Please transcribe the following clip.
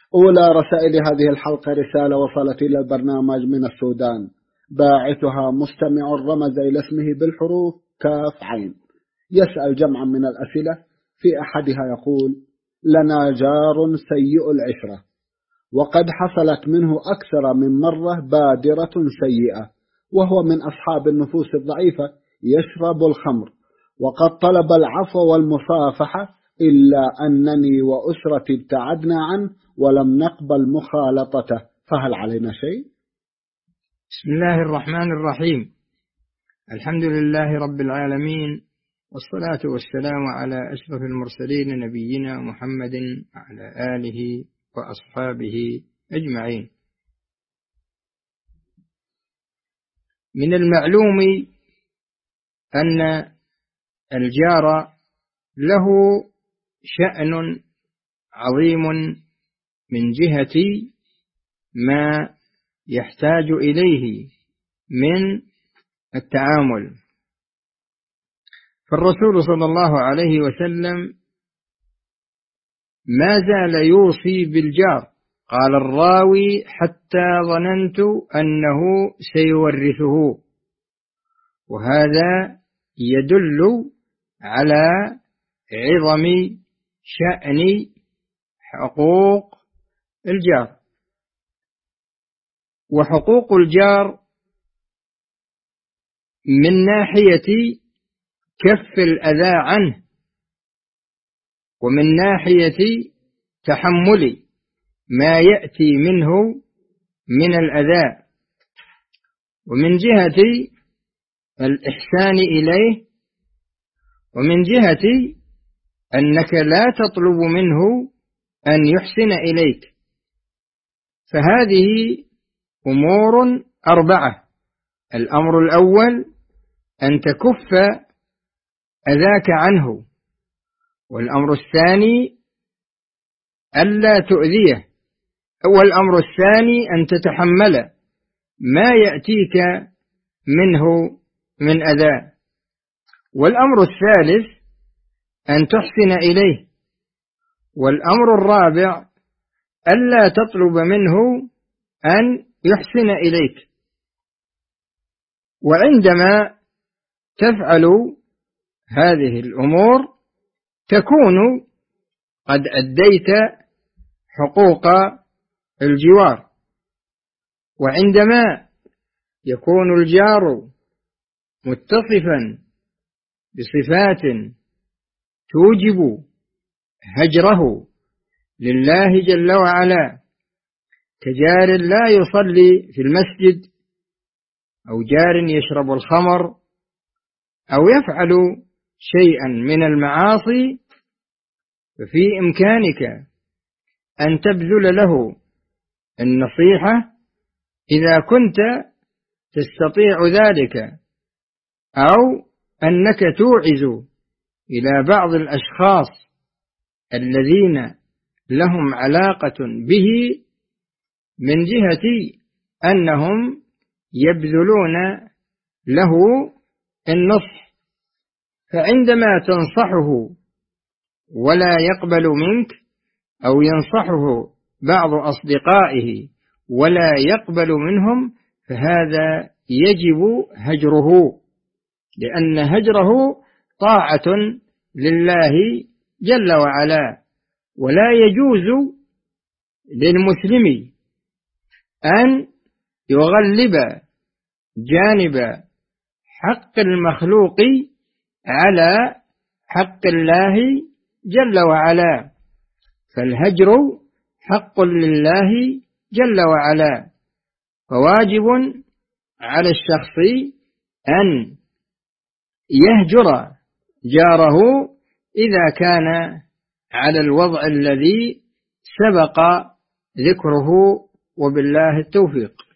أولى رسائل هذه الحلقة رسالة وصلت إلى البرنامج من السودان، باعثها مستمع رمز إلى اسمه بالحروف كاف عين. يسأل جمعا من الأسئلة، في أحدها يقول: لنا جار سيء العشرة، وقد حصلت منه أكثر من مرة بادرة سيئة، وهو من أصحاب النفوس الضعيفة، يشرب الخمر، وقد طلب العفو والمصافحة، إلا أنني وأسرتي ابتعدنا عنه ولم نقبل مخالطته، فهل علينا شيء؟ بسم الله الرحمن الرحيم. الحمد لله رب العالمين، والصلاة والسلام على أشرف المرسلين نبينا محمد وعلى آله وأصحابه أجمعين. من المعلوم أن الجار له شأن عظيم من جهة ما يحتاج إليه من التعامل، فالرسول صلى الله عليه وسلم ما زال يوصي بالجار. قال الراوي: حتى ظننت أنه سيورثه. وهذا يدل على عظم شأن حقوق الجار. وحقوق الجار من ناحية كف الأذى عنه، ومن ناحية تحمل ما يأتي منه من الأذى، ومن جهة الإحسان إليه، ومن جهة أنك لا تطلب منه أن يحسن إليك. فهذه أمور أربعة: الأمر الأول أن تكف أذاك عنه، والأمر الثاني ألا تؤذيه، والأمر الثاني أن تتحمل ما يأتيك منه من أذى، والأمر الثالث أن تحسن إليه، والأمر الرابع ألا تطلب منه أن يحسن إليك. وعندما تفعل هذه الأمور تكون قد أديت حقوق الجوار. وعندما يكون الجار متصفا بصفات توجب هجره لله جل وعلا، كجار لا يصلي في المسجد، أو جار يشرب الخمر، أو يفعل شيئا من المعاصي، ففي إمكانك أن تبذل له النصيحة إذا كنت تستطيع ذلك، أو أنك توعز إلى بعض الأشخاص الذين لهم علاقة به من جهة أنهم يبذلون له النصح. فعندما تنصحه ولا يقبل منك، أو ينصحه بعض أصدقائه ولا يقبل منهم، فهذا يجب هجره، لأن هجره طاعة لله جل وعلا. ولا يجوز للمسلم أن يغلب جانب حق المخلوق على حق الله جل وعلا، فالهجر حق لله جل وعلا. فواجب على الشخص أن يهجر جاره إذا كان على الوضع الذي سبق ذكره، وبالله التوفيق.